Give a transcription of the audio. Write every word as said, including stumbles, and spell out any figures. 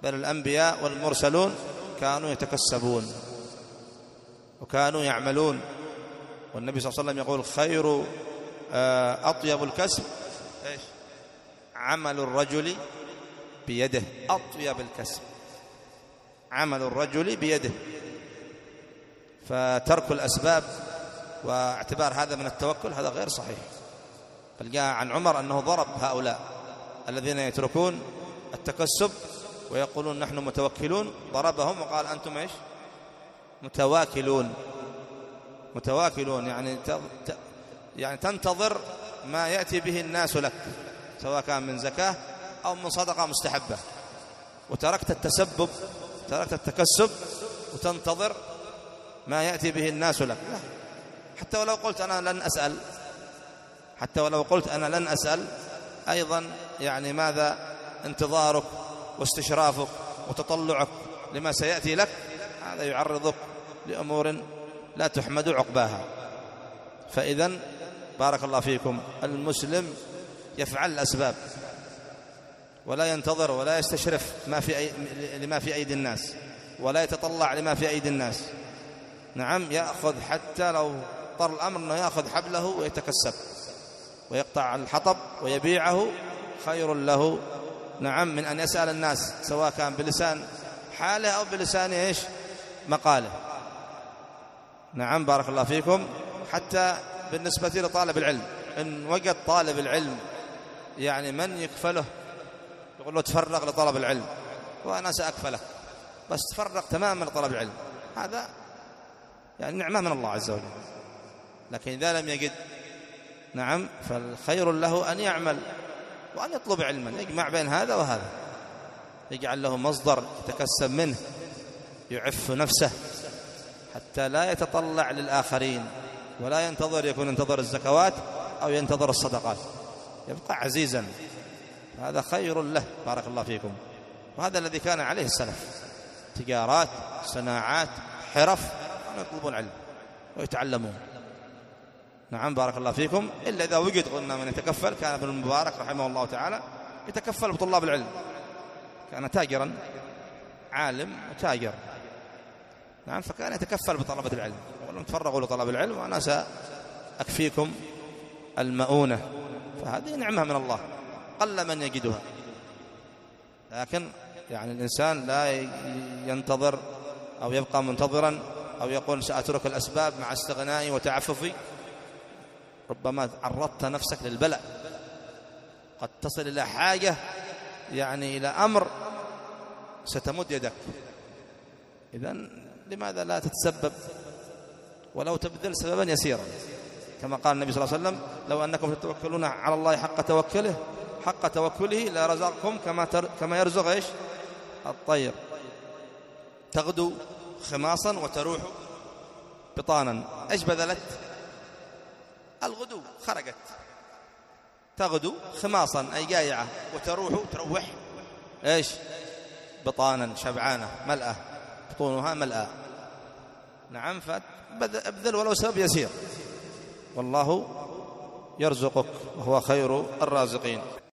بل الأنبياء والمرسلون كانوا يتكسبون وكانوا يعملون. والنبي صلى الله عليه وسلم يقول خير أطيب الكسب إيش؟ عمل الرجل بيده. أطيب الكسب عمل الرجل بيده. فترك الأسباب واعتبار هذا من التوكل هذا غير صحيح. بل جاء عن عمر أنه ضرب هؤلاء الذين يتركون التكسب ويقولون نحن متوكلون، ضربهم وقال أنتم إيش؟ متواكلون. متواكلون يعني يعني تنتظر ما يأتي به الناس لك، سواء كان من زكاة أو من صدقة مستحبة، وتركت التسبب، تركت التكسب وتنتظر ما يأتي به الناس لك. لا. حتى ولو قلت أنا لن أسأل، حتى ولو قلت أنا لن أسأل أيضا يعني ماذا انتظارك واستشرافك وتطلعك لما سيأتي لك، هذا يعرضك لأمور لا تحمد عقباها. فإذن بارك الله فيكم المسلم يفعل الأسباب ولا ينتظر ولا يستشرف ما في أي لما في أيدي الناس، ولا يتطلع لما في أيدي الناس. نعم، يأخذ حتى لو اضطر الأمر أنه يأخذ حبله ويتكسب ويقطع الحطب ويبيعه خير له، نعم، من أن يسأل الناس سواء كان بلسان حاله أو بلسان إيش؟ مقاله. نعم بارك الله فيكم. حتى بالنسبة لطالب العلم، إن وجد طالب العلم يعني من يكفله يقول له تفرغ لطلب العلم وأنا سأكفلك، بس تفرغ تماما لطلب العلم، هذا يعني نعمة من الله عز وجل. لكن إذا لم يجد، نعم، فالخير له أن يعمل وأن يطلب علما، يجمع بين هذا وهذا، يجعل له مصدر يتكسب منه، يعف نفسه حتى لا يتطلع للآخرين ولا ينتظر يكون ينتظر الزكوات أو ينتظر الصدقات، يبقى عزيزا. هذا خير له بارك الله فيكم. وهذا الذي كان عليه السلف، تجارات، صناعات، حرف، يطلبون علم ويتعلمون. نعم بارك الله فيكم. إلا إذا وجد قلنا من يتكفل، كان ابن المبارك رحمه الله تعالى يتكفل بطلاب العلم، كان تاجرا عالم وتاجر، نعم، فكان يتكفل بطلبة العلم، ولم تفرغوا لطلب العلم وأنا سأكفيكم المؤونة. فهذه نعمة من الله قل من يجدها. لكن يعني الإنسان لا ينتظر أو يبقى منتظرا أو يقول سأترك الأسباب مع استغنائي وتعففي، ربما عرضت نفسك للبلاء، قد تصل إلى حاجة يعني إلى أمر ستمد يدك. إذن لماذا لا تتسبب ولو تبذل سببا يسيرا؟ كما قال النبي صلى الله عليه وسلم لو أنكم تتوكلون على الله حق توكله حق توكله لرزقكم كما تر... كما يرزق إيش؟ الطير، تغدو خماصا وتروح بطانا. إيش بذلت؟ الغدو، خرجت، تغدو خماصا أي جائعة، وتروح تروح إيش؟ بطانا، شبعانة ملأة، بطونها ملأة. نعم، فابذل ولو سبب يسير، والله يرزقك وهو خير الرازقين.